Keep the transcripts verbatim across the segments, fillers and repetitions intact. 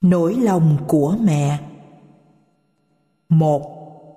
Nỗi lòng của mẹ. Một.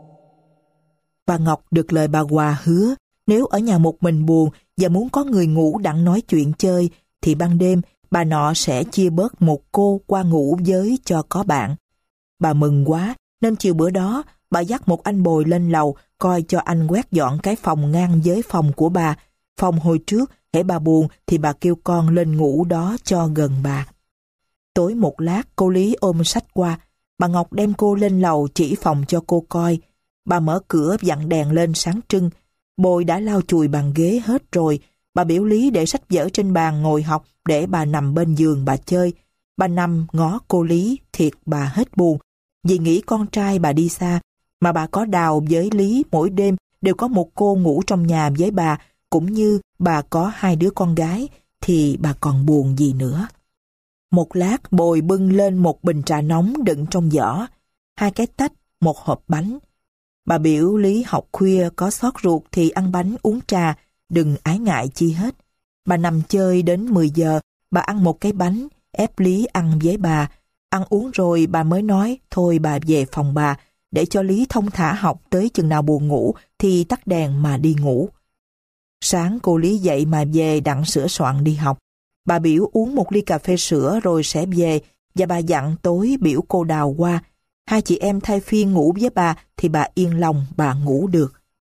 Bà Ngọc được lời bà Hòa hứa, nếu ở nhà một mình buồn và muốn có người ngủ đặng nói chuyện chơi, thì ban đêm bà nọ sẽ chia bớt một cô qua ngủ với cho có bạn. Bà mừng quá, nên chiều bữa đó, bà dắt một anh bồi lên lầu coi cho anh quét dọn cái phòng ngang với phòng của bà. Phòng hồi trước, hễ bà buồn thì bà kêu con lên ngủ đó cho gần bà. Tối một lát, cô Lý ôm sách qua. Bà Ngọc đem cô lên lầu chỉ phòng cho cô coi. Bà mở cửa vặn đèn lên sáng trưng. Bồi đã lau chùi bàn ghế hết rồi. Bà biểu Lý để sách vở trên bàn ngồi học để bà nằm bên giường bà chơi. Bà nằm ngó cô Lý, thiệt bà hết buồn. Vì nghĩ con trai bà đi xa, mà bà có Đào với Lý mỗi đêm đều có một cô ngủ trong nhà với bà, cũng như bà có hai đứa con gái, thì bà còn buồn gì nữa. Một lát Bồi bưng lên một bình trà nóng đựng trong giỏ, hai cái tách, một hộp bánh. Bà biểu Lý học khuya có xót ruột thì ăn bánh uống trà, đừng ái ngại chi hết. Bà nằm chơi đến mười giờ, bà ăn một cái bánh, ép Lý ăn với bà. Ăn uống rồi bà mới nói thôi bà về phòng bà, để cho Lý thông thả học tới chừng nào buồn ngủ thì tắt đèn mà đi ngủ. Sáng cô Lý dậy mà về đặng sửa soạn đi học. Bà biểu uống một ly cà phê sữa rồi sẽ về, và bà dặn tối biểu cô Đào qua. Hai chị em thay phiên ngủ với bà thì bà yên lòng bà ngủ được.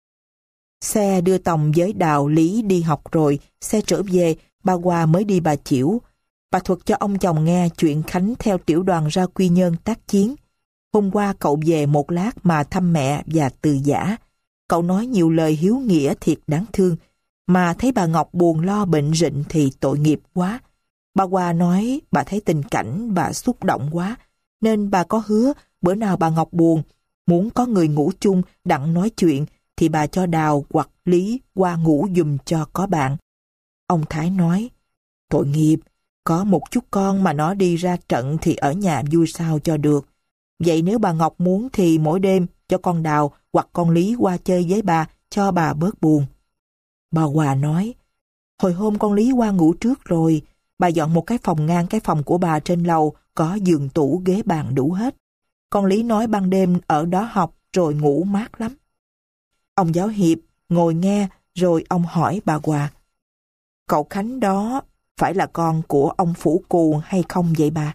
Xe đưa Tòng với Đào Lý đi học rồi, xe trở về, bà Hòa mới đi Bà Chiểu. Bà thuật cho ông chồng nghe chuyện Khánh theo tiểu đoàn ra Quy Nhơn tác chiến. Hôm qua cậu về một lát mà thăm mẹ và từ giã. Cậu nói nhiều lời hiếu nghĩa thiệt đáng thương, mà thấy bà Ngọc buồn lo bệnh rịnh thì tội nghiệp quá. Bà Hòa nói bà thấy tình cảnh bà xúc động quá, nên bà có hứa bữa nào bà Ngọc buồn, muốn có người ngủ chung đặng nói chuyện, thì bà cho Đào hoặc Lý qua ngủ giùm cho có bạn. Ông Thái nói, tội nghiệp, có một chút con mà nó đi ra trận thì ở nhà vui sao cho được. Vậy nếu bà Ngọc muốn thì mỗi đêm cho con Đào hoặc con Lý qua chơi với bà, cho bà bớt buồn. Bà Hòa nói, hồi hôm con Lý qua ngủ trước rồi, bà dọn một cái phòng ngang cái phòng của bà trên lầu, có giường tủ ghế bàn đủ hết. Con Lý nói ban đêm ở đó học rồi ngủ mát lắm. Ông giáo hiệp ngồi nghe rồi ông hỏi bà Hòa, cậu Khánh đó phải là con của ông Phủ Cù hay không vậy bà?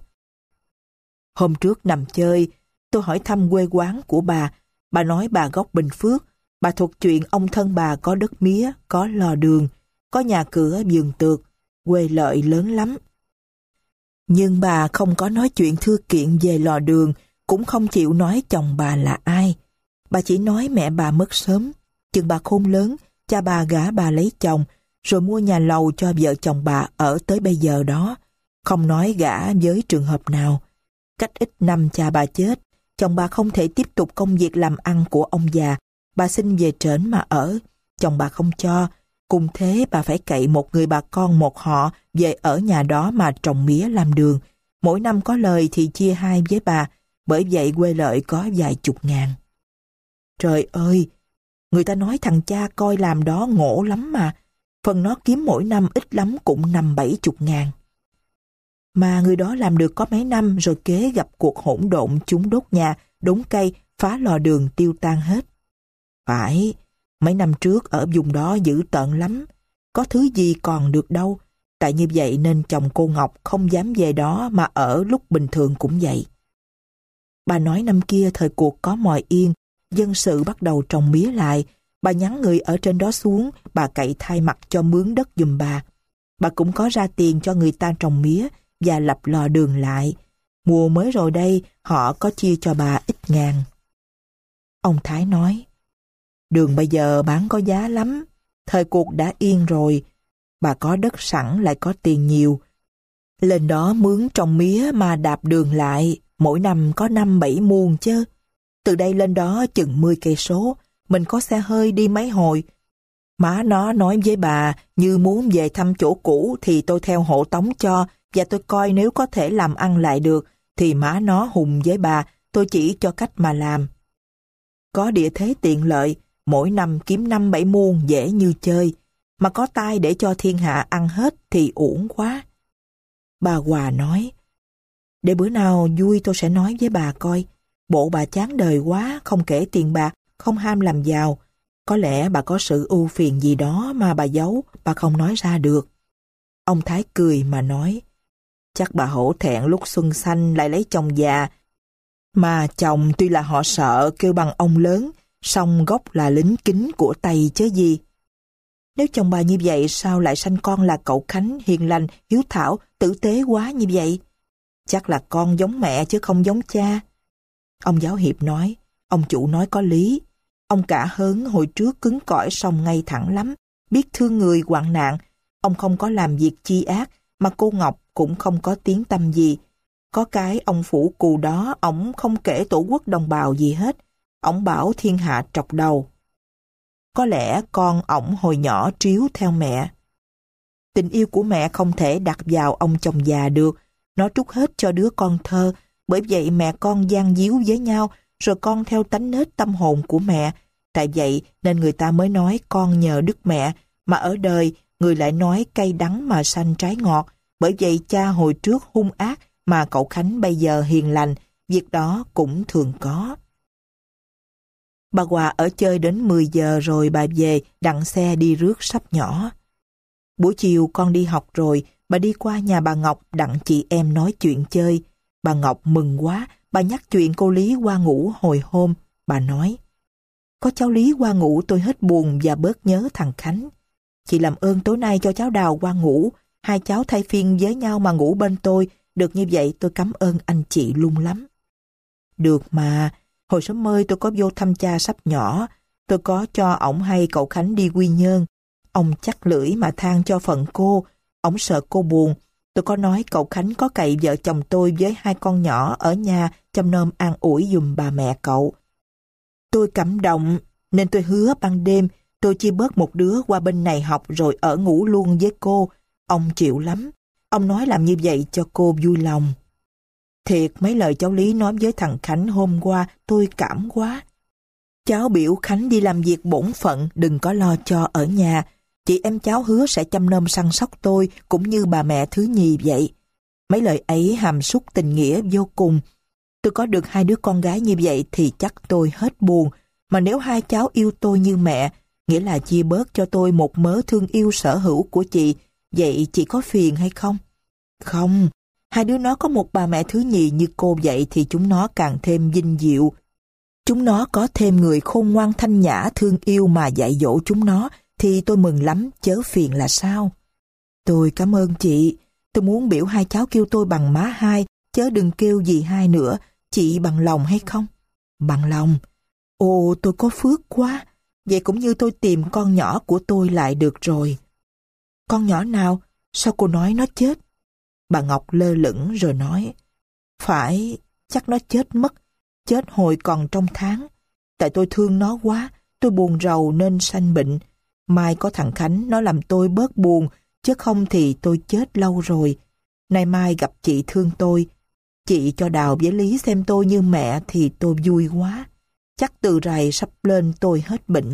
Hôm trước nằm chơi, tôi hỏi thăm quê quán của bà, bà nói bà gốc Bình Phước. Bà thuật chuyện ông thân bà có đất mía, có lò đường, có nhà cửa vườn tược, quê lợi lớn lắm. Nhưng bà không có nói chuyện thư kiện về lò đường, cũng không chịu nói chồng bà là ai. Bà chỉ nói mẹ bà mất sớm, chừng bà khôn lớn, cha bà gả bà lấy chồng, rồi mua nhà lầu cho vợ chồng bà ở tới bây giờ đó, không nói gả với trường hợp nào. Cách ít năm cha bà chết, chồng bà không thể tiếp tục công việc làm ăn của ông già, bà xin về trển mà ở, chồng bà không cho, cùng thế bà phải cậy một người bà con một họ về ở nhà đó mà trồng mía làm đường. Mỗi năm có lời thì chia hai với bà, bởi vậy quê lợi có vài chục ngàn. Trời ơi, người ta nói thằng cha coi làm đó ngộ lắm mà, phần nó kiếm mỗi năm ít lắm cũng năm bảy chục ngàn. Mà người đó làm được có mấy năm rồi kế gặp cuộc hỗn độn, chúng đốt nhà, đốn cây, phá lò đường tiêu tan hết. Phải, mấy năm trước ở vùng đó dữ tợn lắm, có thứ gì còn được đâu. Tại như vậy nên chồng cô Ngọc không dám về đó mà ở lúc bình thường cũng vậy. Bà nói năm kia thời cuộc có mòi yên, dân sự bắt đầu trồng mía lại. Bà nhắn người ở trên đó xuống, bà cậy thay mặt cho mướn đất giùm bà. Bà cũng có ra tiền cho người ta trồng mía và lập lò đường lại. Mùa mới rồi đây, họ có chia cho bà ít ngàn. Ông Thái nói, đường bây giờ bán có giá lắm, thời cuộc đã yên rồi, bà có đất sẵn lại có tiền nhiều. Lên đó mướn trồng mía mà đạp đường lại, mỗi năm có năm bảy muôn chứ. Từ đây lên đó chừng mười cây số, mình có xe hơi đi mấy hồi. Má nó nói với bà, như muốn về thăm chỗ cũ thì tôi theo hộ tống cho, và tôi coi nếu có thể làm ăn lại được, thì má nó hùng với bà, tôi chỉ cho cách mà làm. Có địa thế tiện lợi, mỗi năm kiếm năm bảy muôn dễ như chơi, mà có tai để cho thiên hạ ăn hết thì uổng quá. Bà Hòa nói, Để bữa nào vui tôi sẽ nói với bà coi. Bộ bà chán đời quá, không kể tiền bạc, không ham làm giàu. Có lẽ bà có sự ưu phiền gì đó mà bà giấu, bà không nói ra được. Ông Thái cười mà nói, chắc bà hổ thẹn lúc xuân xanh lại lấy chồng già. Mà chồng tuy là họ sợ kêu bằng ông lớn, song gốc là lính kính của Tây chứ gì. Nếu chồng bà như vậy sao lại sanh con là cậu Khánh hiền lành, hiếu thảo, tử tế quá như vậy? Chắc là con giống mẹ chứ không giống cha. Ông giáo hiệp nói, ông chủ nói có lý. Ông cả hớn hồi trước cứng cỏi song ngay thẳng lắm, biết thương người hoạn nạn. Ông không có làm việc chi ác, mà cô Ngọc cũng không có tiếng tăm gì. Có cái ông phủ cù đó, ổng không kể tổ quốc đồng bào gì hết. Ổng bảo thiên hạ trọc đầu. Có lẽ con ổng hồi nhỏ tríu theo mẹ. Tình yêu của mẹ không thể đặt vào ông chồng già được. Nó trút hết cho đứa con thơ. Bởi vậy mẹ con gian díu với nhau, rồi con theo tánh nết tâm hồn của mẹ. Tại vậy nên người ta mới nói con nhờ đức mẹ, mà ở đời người lại nói cay đắng mà sanh trái ngọt. Bởi vậy cha hồi trước hung ác, mà cậu Khánh bây giờ hiền lành, việc đó cũng thường có. Bà Hòa ở chơi đến mười giờ rồi bà về, đặng xe đi rước sắp nhỏ. Buổi chiều con đi học rồi, bà đi qua nhà bà Ngọc đặng chị em nói chuyện chơi. Bà Ngọc mừng quá, bà nhắc chuyện cô Lý qua ngủ hồi hôm. Bà nói, có cháu Lý qua ngủ tôi hết buồn và bớt nhớ thằng Khánh. Chị làm ơn tối nay cho cháu Đào qua ngủ, hai cháu thay phiên với nhau mà ngủ bên tôi. Được như vậy tôi cảm ơn anh chị luôn lắm. Được mà, hồi sớm mơi tôi có vô thăm cha sắp nhỏ, tôi có cho ổng hay cậu Khánh đi Quy Nhơn. Ông chắc lưỡi mà than cho phận cô, ổng sợ cô buồn. Tôi có nói cậu Khánh có cậy vợ chồng tôi với hai con nhỏ ở nhà chăm nom an ủi giùm bà mẹ cậu. Tôi cảm động, nên tôi hứa ban đêm tôi chia bớt một đứa qua bên này học rồi ở ngủ luôn với cô. Ông chịu lắm. Ông nói làm như vậy cho cô vui lòng. Thiệt mấy lời cháu Lý nói với thằng Khánh hôm qua tôi cảm quá. Cháu biểu Khánh đi làm việc bổn phận, đừng có lo cho ở nhà. Chị em cháu hứa sẽ chăm nom săn sóc tôi cũng như bà mẹ thứ nhì vậy. Mấy lời ấy hàm súc tình nghĩa vô cùng. Tôi có được hai đứa con gái như vậy thì chắc tôi hết buồn. Mà nếu hai cháu yêu tôi như mẹ, nghĩa là chia bớt cho tôi một mớ thương yêu sở hữu của chị, vậy chị có phiền hay không? Không, hai đứa nó có một bà mẹ thứ nhì như cô vậy thì chúng nó càng thêm vinh diệu. Chúng nó có thêm người khôn ngoan thanh nhã thương yêu mà dạy dỗ chúng nó thì tôi mừng lắm, chớ phiền là sao. Tôi cảm ơn chị, tôi muốn biểu hai cháu kêu tôi bằng má hai, chớ đừng kêu gì hai nữa, chị bằng lòng hay không? Bằng lòng. Ồ, tôi có phước quá, vậy cũng như tôi tìm con nhỏ của tôi lại được rồi. Con nhỏ nào? Sao cô nói nó chết? Bà Ngọc lơ lửng rồi nói, phải, chắc nó chết mất, chết hồi còn trong tháng. Tại tôi thương nó quá, tôi buồn rầu nên sanh bệnh. Mai có thằng Khánh nó làm tôi bớt buồn, chứ không thì tôi chết lâu rồi. Nay mai gặp chị thương tôi, chị cho Đào với Lý xem tôi như mẹ thì tôi vui quá. Chắc từ rày sắp lên tôi hết bệnh.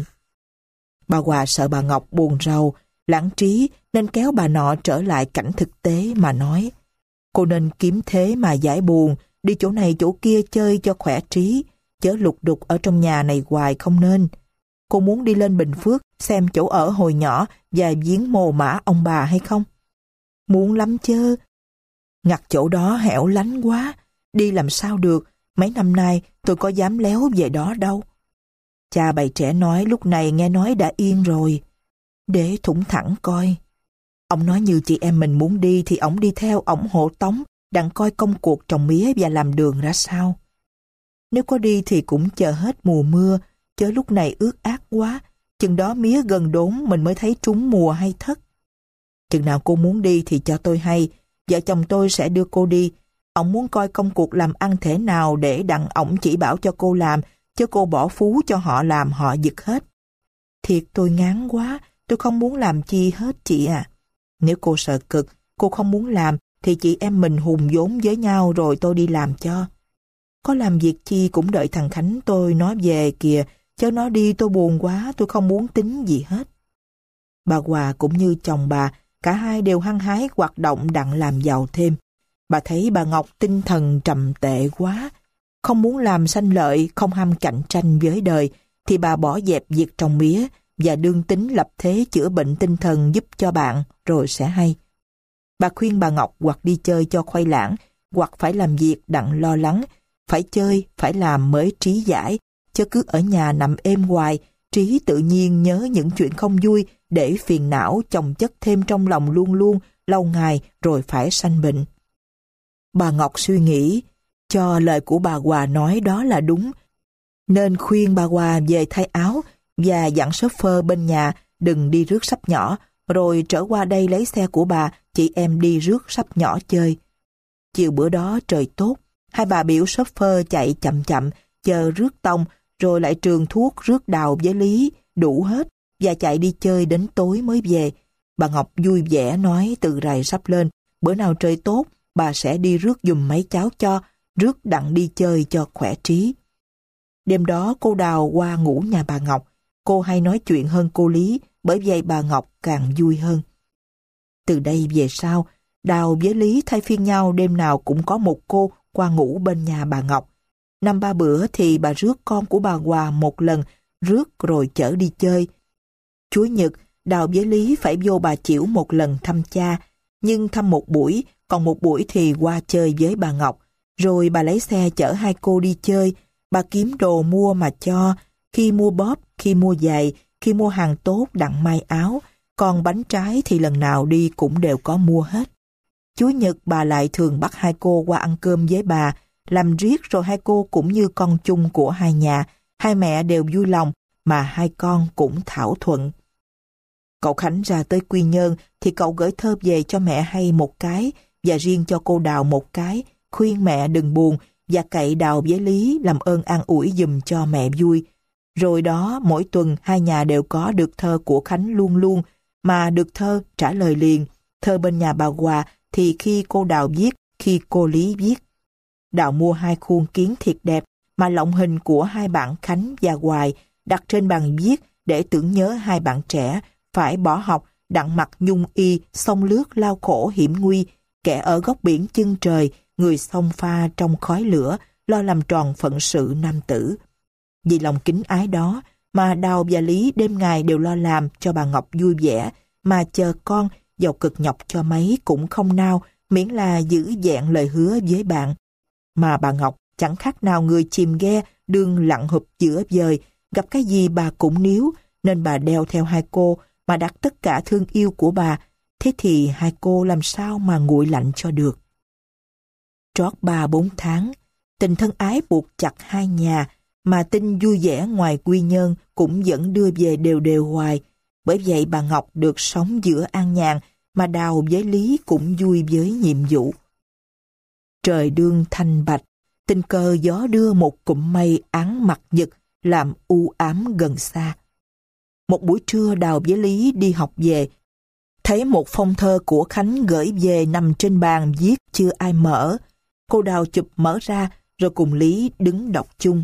Bà Hòa sợ bà Ngọc buồn rầu, lãng trí nên kéo bà nọ trở lại cảnh thực tế mà nói, cô nên kiếm thế mà giải buồn, đi chỗ này chỗ kia chơi cho khỏe trí, chớ lục đục ở trong nhà này hoài không nên. Cô muốn đi lên Bình Phước xem chỗ ở hồi nhỏ và viếng mồ mả ông bà hay không? Muốn lắm chứ. Ngặt chỗ đó hẻo lánh quá, đi làm sao được, mấy năm nay tôi có dám léo về đó đâu. Cha bầy trẻ nói lúc này nghe nói đã yên rồi. Để thủng thẳng coi. Ông nói như chị em mình muốn đi thì ổng đi theo, ổng hộ tống, đặng coi công cuộc trồng mía và làm đường ra sao. Nếu có đi thì cũng chờ hết mùa mưa, chớ lúc này ướt át quá, chừng đó mía gần đốn mình mới thấy trúng mùa hay thất. Chừng nào cô muốn đi thì cho tôi hay, vợ chồng tôi sẽ đưa cô đi. Ổng muốn coi công cuộc làm ăn thế nào để đặng ổng chỉ bảo cho cô làm, chứ cô bỏ phú cho họ làm họ giật hết. Thiệt tôi ngán quá, tôi không muốn làm chi hết chị à. Nếu cô sợ cực, cô không muốn làm, thì chị em mình hùng vốn với nhau rồi tôi đi làm cho. Có làm việc chi cũng đợi thằng Khánh tôi nó về kìa, chứ nó đi tôi buồn quá, tôi không muốn tính gì hết. Bà Hòa cũng như chồng bà, cả hai đều hăng hái hoạt động đặng làm giàu thêm. Bà thấy bà Ngọc tinh thần trầm tệ quá, không muốn làm sanh lợi, không ham cạnh tranh với đời, thì bà bỏ dẹp việc trồng mía và đương tính lập thế chữa bệnh tinh thần giúp cho bạn, rồi sẽ hay. Bà khuyên bà Ngọc hoặc đi chơi cho khuây lãng, hoặc phải làm việc đặng lo lắng, phải chơi, phải làm mới trí giải, chứ cứ ở nhà nằm êm hoài, trí tự nhiên nhớ những chuyện không vui để phiền não chồng chất thêm trong lòng luôn luôn, lâu ngày rồi phải sanh bệnh. Bà Ngọc suy nghĩ, cho lời của bà Hòa nói đó là đúng, nên khuyên bà Hòa về thay áo và dặn shopper bên nhà đừng đi rước sắp nhỏ, rồi trở qua đây lấy xe của bà, chị em đi rước sắp nhỏ chơi. Chiều bữa đó trời tốt, hai bà biểu shopper chạy chậm chậm, chờ rước tông, rồi lại trường thuốc rước Đào với Lý, đủ hết, và chạy đi chơi đến tối mới về. Bà Ngọc vui vẻ nói từ rày sắp lên, bữa nào trời tốt, bà sẽ đi rước giùm mấy cháu cho, rước đặng đi chơi cho khỏe trí. Đêm đó cô Đào qua ngủ nhà bà Ngọc, cô hay nói chuyện hơn cô Lý, bởi vậy bà Ngọc càng vui hơn. Từ đây về sau, Đào với Lý thay phiên nhau đêm nào cũng có một cô qua ngủ bên nhà bà Ngọc. Năm ba bữa thì bà rước con của bà Hòa một lần, rước rồi chở đi chơi. Chủ nhật, Đào với Lý phải vô bà Chiểu một lần thăm cha, nhưng thăm một buổi, còn một buổi thì qua chơi với bà Ngọc. Rồi bà lấy xe chở hai cô đi chơi, bà kiếm đồ mua mà cho, khi mua bóp, khi mua giày, khi mua hàng tốt đặng may áo, còn bánh trái thì lần nào đi cũng đều có mua hết. Chủ nhật bà lại thường bắt hai cô qua ăn cơm với bà, làm riết rồi hai cô cũng như con chung của hai nhà, hai mẹ đều vui lòng, mà hai con cũng thảo thuận. Cậu Khánh ra tới Quy Nhơn thì cậu gửi thơ về cho mẹ hay một cái, và riêng cho cô Đào một cái, khuyên mẹ đừng buồn, và cậy Đào với Lý làm ơn an ủi giùm cho mẹ vui. Rồi đó, mỗi tuần hai nhà đều có được thơ của Khánh luôn luôn, mà được thơ trả lời liền. Thơ bên nhà bà Hòa thì khi cô Đào viết, khi cô Lý viết. Đào mua hai khuôn kiến thiệt đẹp, mà lộng hình của hai bạn Khánh và Hoài, đặt trên bàn viết để tưởng nhớ hai bạn trẻ, phải bỏ học, đặng mặc nhung y, sông lướt lao khổ hiểm nguy, kẻ ở góc biển chân trời, người xông pha trong khói lửa, lo làm tròn phận sự nam tử. Vì lòng kính ái đó, mà Đào và Lý đêm ngày đều lo làm cho bà Ngọc vui vẻ, mà chờ con, dầu cực nhọc cho mấy cũng không nao, miễn là giữ vẹn lời hứa với bạn. Mà bà Ngọc chẳng khác nào người chìm ghe, đương lặn hụp giữa vời, gặp cái gì bà cũng níu, nên bà đeo theo hai cô, mà đặt tất cả thương yêu của bà, thế thì hai cô làm sao mà nguội lạnh cho được. Trót ba bốn tháng, tình thân ái buộc chặt hai nhà, mà tin vui vẻ ngoài Quy Nhơn cũng vẫn đưa về đều đều hoài. Bởi vậy bà Ngọc được sống giữa an nhàn, mà Đào với Lý cũng vui với nhiệm vụ. Trời đương thanh bạch, tình cờ gió đưa một cụm mây áng mặt nhật, làm u ám gần xa. Một buổi trưa Đào với Lý đi học về, thấy một phong thơ của Khánh gửi về nằm trên bàn viết chưa ai mở. Cô Đào chụp mở ra, rồi cùng Lý đứng đọc chung.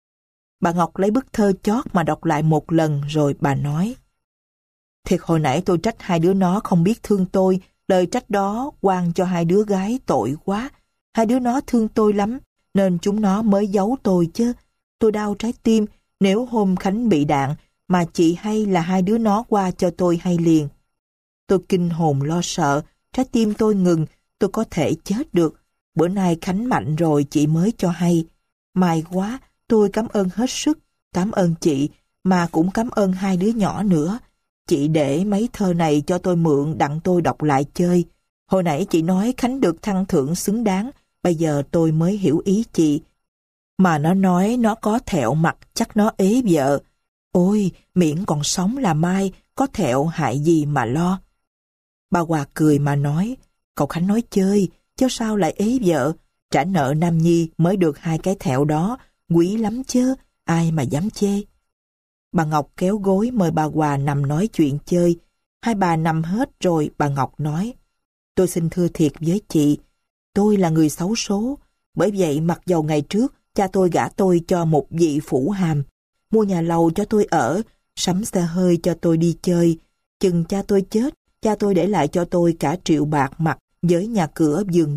Bà Ngọc lấy bức thơ chót mà đọc lại một lần, rồi bà nói: Thiệt hồi nãy tôi trách hai đứa nó không biết thương tôi, lời trách đó oan cho hai đứa gái tội quá. Hai đứa nó thương tôi lắm, nên chúng nó mới giấu tôi chứ. Tôi đau trái tim, nếu hôm Khánh bị đạn, mà chị hay là hai đứa nó qua cho tôi hay liền. Tôi kinh hồn lo sợ, trái tim tôi ngừng, tôi có thể chết được. Bữa nay Khánh mạnh rồi chị mới cho hay. May quá, tôi cảm ơn hết sức, cảm ơn chị, mà cũng cảm ơn hai đứa nhỏ nữa. Chị để mấy thơ này cho tôi mượn đặng tôi đọc lại chơi. Hồi nãy chị nói Khánh được thăng thưởng xứng đáng, bây giờ tôi mới hiểu ý chị. Mà nó nói nó có thẹo mặt, chắc nó ế vợ. Ôi, miễn còn sống là mai, có thẹo hại gì mà lo. Bà Hòa cười mà nói: Cậu Khánh nói chơi, chứ sao lại ế vợ. Trả nợ Nam Nhi mới được hai cái thẹo đó, quý lắm chứ, ai mà dám chê. Bà Ngọc kéo gối mời bà Hòa nằm nói chuyện chơi. Hai bà nằm hết rồi, bà Ngọc nói: Tôi xin thưa thiệt với chị, tôi là người xấu số. Bởi vậy mặc dầu ngày trước cha tôi gả tôi cho một vị phủ hàm, mua nhà lầu cho tôi ở, sắm xe hơi cho tôi đi chơi. Chừng cha tôi chết, cha tôi để lại cho tôi cả triệu bạc mặt với nhà cửa vườn đất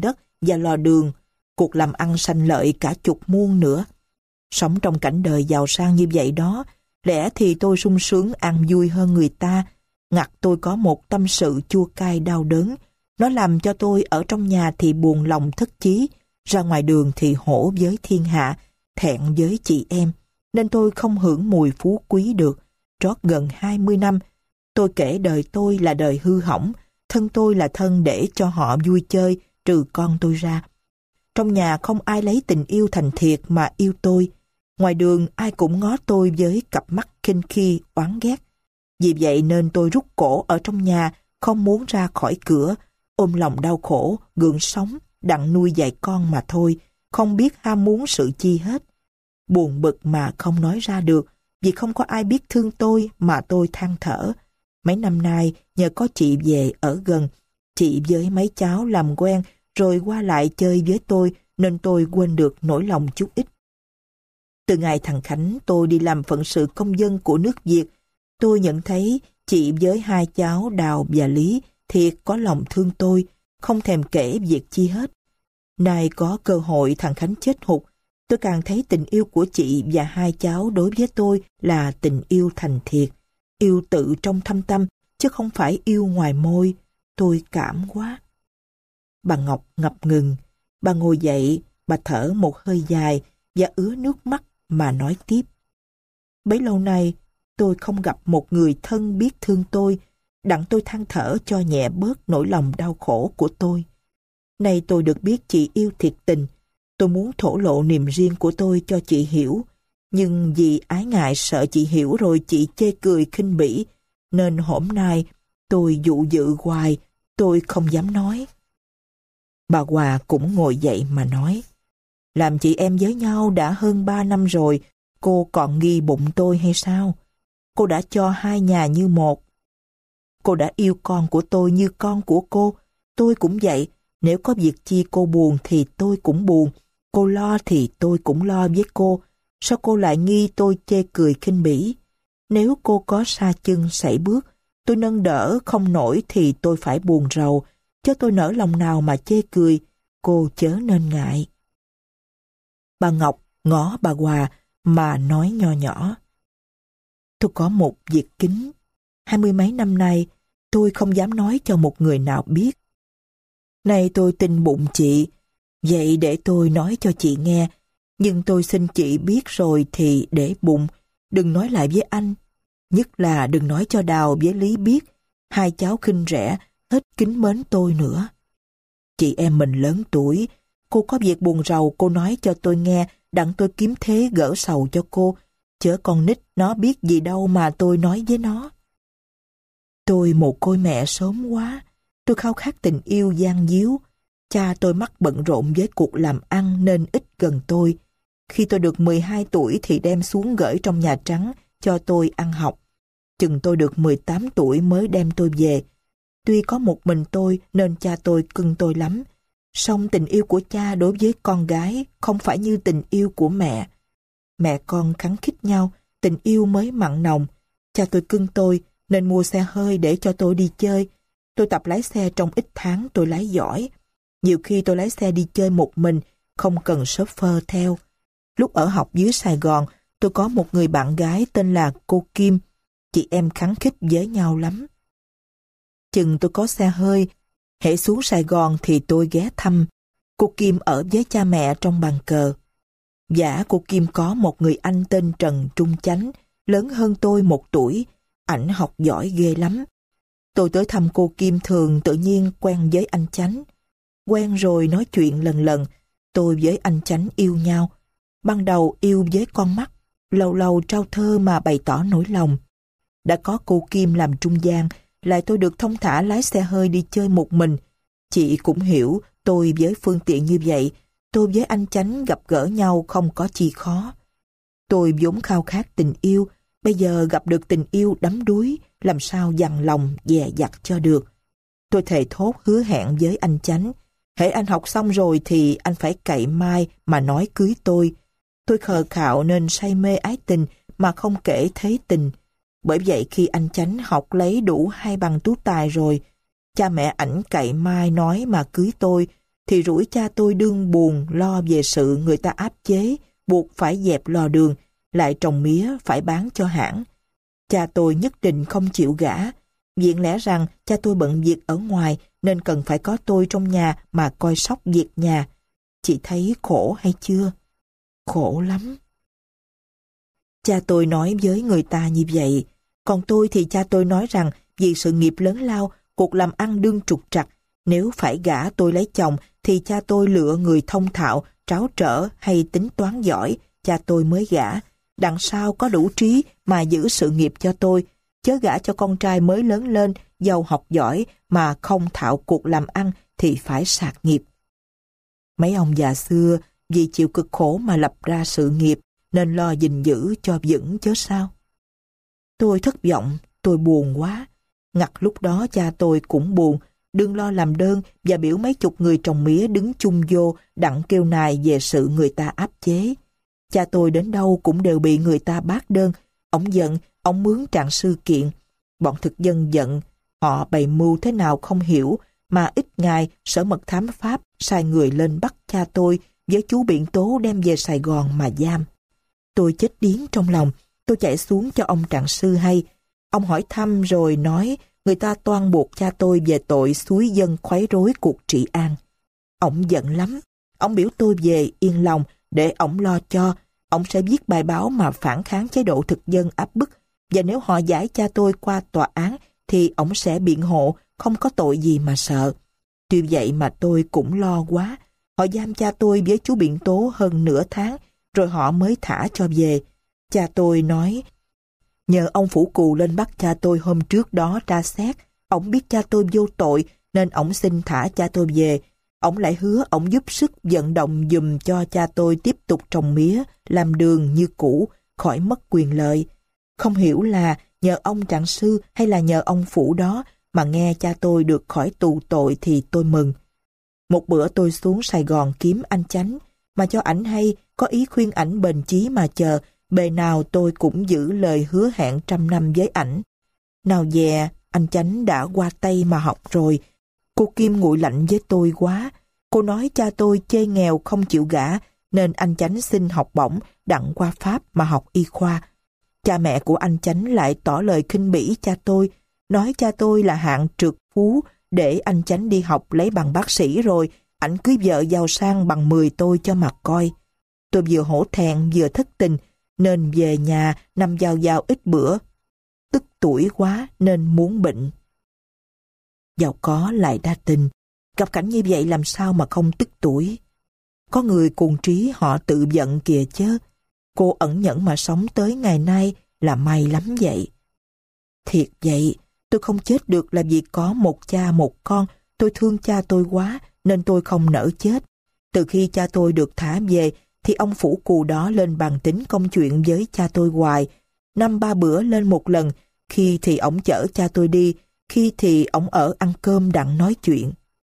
và lò đường, cuộc làm ăn sanh lợi cả chục muôn nữa. Sống trong cảnh đời giàu sang như vậy đó, lẽ thì tôi sung sướng an vui hơn người ta. Ngặt tôi có một tâm sự chua cay đau đớn. Nó làm cho tôi ở trong nhà thì buồn lòng thất chí, ra ngoài đường thì hổ với thiên hạ, thẹn với chị em. Nên tôi không hưởng mùi phú quý được. Trót gần hai mươi năm, tôi kể đời tôi là đời hư hỏng, thân tôi là thân để cho họ vui chơi, trừ con tôi ra. Trong nhà không ai lấy tình yêu thành thiệt mà yêu tôi. Ngoài đường ai cũng ngó tôi với cặp mắt khinh khi, oán ghét. Vì vậy nên tôi rút cổ ở trong nhà, không muốn ra khỏi cửa, ôm lòng đau khổ, gượng sống, đặng nuôi dạy con mà thôi, không biết ham muốn sự chi hết. Buồn bực mà không nói ra được, vì không có ai biết thương tôi mà tôi than thở. Mấy năm nay nhờ có chị về ở gần, chị với mấy cháu làm quen rồi qua lại chơi với tôi nên tôi quên được nỗi lòng chút ít. Từ ngày thằng Khánh tôi đi làm phận sự công dân của nước Việt, tôi nhận thấy chị với hai cháu Đào và Lý thiệt có lòng thương tôi, không thèm kể việc chi hết. Nay có cơ hội thằng Khánh chết hụt, tôi càng thấy tình yêu của chị và hai cháu đối với tôi là tình yêu thành thiệt, yêu tự trong thâm tâm, chứ không phải yêu ngoài môi. Tôi cảm quá. Bà Ngọc ngập ngừng, bà ngồi dậy, bà thở một hơi dài và ứa nước mắt mà nói tiếp. Bấy lâu nay, tôi không gặp một người thân biết thương tôi, đặng tôi than thở cho nhẹ bớt nỗi lòng đau khổ của tôi. Nay tôi được biết chị yêu thiệt tình, tôi muốn thổ lộ niềm riêng của tôi cho chị hiểu, nhưng vì ái ngại sợ chị hiểu rồi chị chê cười khinh bỉ, nên hôm nay tôi dụ dự hoài, tôi không dám nói. Bà Hòa cũng ngồi dậy mà nói, làm chị em với nhau đã hơn ba năm rồi, cô còn nghi bụng tôi hay sao? Cô đã cho hai nhà như một. Cô đã yêu con của tôi như con của cô, tôi cũng vậy. Nếu có việc chi cô buồn thì tôi cũng buồn, cô lo thì tôi cũng lo với cô. Sao cô lại nghi tôi chê cười khinh bỉ? Nếu cô có sa chân sảy bước, tôi nâng đỡ không nổi thì tôi phải buồn rầu, chứ tôi nỡ lòng nào mà chê cười, cô chớ nên ngại. Bà Ngọc ngó bà Hòa mà nói nho nhỏ. Tôi có một việc kín, hai mươi mấy năm nay tôi không dám nói cho một người nào biết. Nay tôi tin bụng chị, vậy để tôi nói cho chị nghe, nhưng tôi xin chị biết rồi thì để bụng, đừng nói lại với anh. Nhất là đừng nói cho Đào với Lý biết, hai cháu khinh rẻ, hết kính mến tôi nữa. Chị em mình lớn tuổi, cô có việc buồn rầu cô nói cho tôi nghe, đặng tôi kiếm thế gỡ sầu cho cô, chớ con nít nó biết gì đâu mà tôi nói với nó. Tôi mồ côi mẹ sớm quá, tôi khao khát tình yêu gian díu. Cha tôi mắc bận rộn với cuộc làm ăn nên ít gần tôi. Khi tôi được mười hai tuổi thì đem xuống gửi trong Nhà Trắng cho tôi ăn học. Chừng tôi được mười tám tuổi mới đem tôi về. Tuy có một mình tôi nên cha tôi cưng tôi lắm. Song tình yêu của cha đối với con gái không phải như tình yêu của mẹ. Mẹ con khắng khích nhau, tình yêu mới mặn nồng. Cha tôi cưng tôi nên mua xe hơi để cho tôi đi chơi. Tôi tập lái xe trong ít tháng tôi lái giỏi. Nhiều khi tôi lái xe đi chơi một mình, không cần chauffeur theo. Lúc ở học dưới Sài Gòn, tôi có một người bạn gái tên là cô Kim. Chị em khắng khích với nhau lắm. Chừng tôi có xe hơi, hễ xuống Sài Gòn thì tôi ghé thăm. Cô Kim ở với cha mẹ trong bàn cờ. Dạ cô Kim có một người anh tên Trần Trung Chánh, lớn hơn tôi một tuổi. Ảnh học giỏi ghê lắm. Tôi tới thăm cô Kim thường tự nhiên quen với anh Chánh. Quen rồi nói chuyện lần lần, tôi với anh Chánh yêu nhau. Ban đầu yêu với con mắt, lâu lâu trao thơ mà bày tỏ nỗi lòng. Đã có cô Kim làm trung gian, lại tôi được thông thả lái xe hơi đi chơi một mình. Chị cũng hiểu tôi với phương tiện như vậy, tôi với anh Chánh gặp gỡ nhau không có chi khó. Tôi vốn khao khát tình yêu, bây giờ gặp được tình yêu đắm đuối, làm sao dằn lòng dè dặt cho được. Tôi thề thốt hứa hẹn với anh Chánh, hễ anh học xong rồi thì anh phải cậy mai mà nói cưới tôi. Tôi khờ khạo nên say mê ái tình mà không kể thế tình. Bởi vậy khi anh Chánh học lấy đủ hai bằng tú tài rồi, cha mẹ ảnh cậy mai nói mà cưới tôi, thì rủi cha tôi đương buồn lo về sự người ta áp chế, buộc phải dẹp lò đường, lại trồng mía phải bán cho hãng. Cha tôi nhất định không chịu gả. Viện lẽ rằng cha tôi bận việc ở ngoài nên cần phải có tôi trong nhà mà coi sóc việc nhà. Chị thấy khổ hay chưa? Khổ lắm. Cha tôi nói với người ta như vậy. Còn tôi thì cha tôi nói rằng vì sự nghiệp lớn lao, cuộc làm ăn đương trục trặc. Nếu phải gả tôi lấy chồng thì cha tôi lựa người thông thạo, tráo trở hay tính toán giỏi, cha tôi mới gả. Đằng sau có đủ trí mà giữ sự nghiệp cho tôi, chớ gả cho con trai mới lớn lên, giàu học giỏi mà không thạo cuộc làm ăn thì phải sạc nghiệp. Mấy ông già xưa vì chịu cực khổ mà lập ra sự nghiệp nên lo gìn giữ cho vững chớ sao. Tôi thất vọng, tôi buồn quá. Ngặt lúc đó cha tôi cũng buồn, đừng lo làm đơn và biểu mấy chục người trồng mía đứng chung vô đặng kêu nài về sự người ta áp chế. Cha tôi đến đâu cũng đều bị người ta bác đơn. Ông giận, ông mướn trạng sư kiện. Bọn thực dân giận, họ bày mưu thế nào không hiểu, mà ít ngày sở mật thám Pháp sai người lên bắt cha tôi với chú Biện Tố đem về Sài Gòn mà giam. Tôi chết điếng trong lòng, tôi chạy xuống cho ông trạng sư hay. Ông hỏi thăm rồi nói người ta toan buộc cha tôi về tội xúi dân khuấy rối cuộc trị an. Ông giận lắm, ông biểu tôi về yên lòng để ông lo cho. Ông sẽ viết bài báo mà phản kháng chế độ thực dân áp bức, và nếu họ giải cha tôi qua tòa án thì ông sẽ biện hộ, không có tội gì mà sợ. Tuy vậy mà tôi cũng lo quá. Họ giam cha tôi với chú Biện Tố hơn nửa tháng, rồi họ mới thả cho về. Cha tôi nói, nhờ ông Phủ Cù lên bắt cha tôi hôm trước đó tra xét, ông biết cha tôi vô tội nên ông xin thả cha tôi về. Ông lại hứa ông giúp sức vận động giùm cho cha tôi tiếp tục trồng mía, làm đường như cũ, khỏi mất quyền lợi. Không hiểu là nhờ ông trạng sư hay là nhờ ông Phủ đó mà nghe cha tôi được khỏi tù tội thì tôi mừng. Một bữa tôi xuống Sài Gòn kiếm anh Chánh, mà cho ảnh hay, có ý khuyên ảnh bền chí mà chờ, bề nào tôi cũng giữ lời hứa hẹn trăm năm với ảnh. Nào dè, anh Chánh đã qua Tây mà học rồi. Cô Kim nguội lạnh với tôi quá. Cô nói cha tôi chê nghèo không chịu gả, nên anh Chánh xin học bổng đặng qua Pháp mà học y khoa. Cha mẹ của anh Chánh lại tỏ lời khinh bỉ cha tôi, nói cha tôi là hạng trượt phú, để anh Chánh đi học lấy bằng bác sĩ rồi, ảnh cưới vợ giàu sang bằng mười tôi cho mà coi. Tôi vừa hổ thẹn vừa thất tình, nên về nhà nằm vào vào ít bữa. Tức tuổi quá nên muốn bệnh. Giàu có lại đa tình, gặp cảnh như vậy làm sao mà không tức tuổi. Có người cùng trí họ tự giận kìa chớ. Cô ẩn nhẫn mà sống tới ngày nay là may lắm vậy. Thiệt vậy, tôi không chết được là vì có một cha một con. Tôi thương cha tôi quá nên tôi không nỡ chết. Từ khi cha tôi được thả về thì ông Phủ Cù đó lên bàn tính công chuyện với cha tôi hoài. Năm ba bữa lên một lần, khi thì ổng chở cha tôi đi, khi thì ổng ở ăn cơm đặng nói chuyện.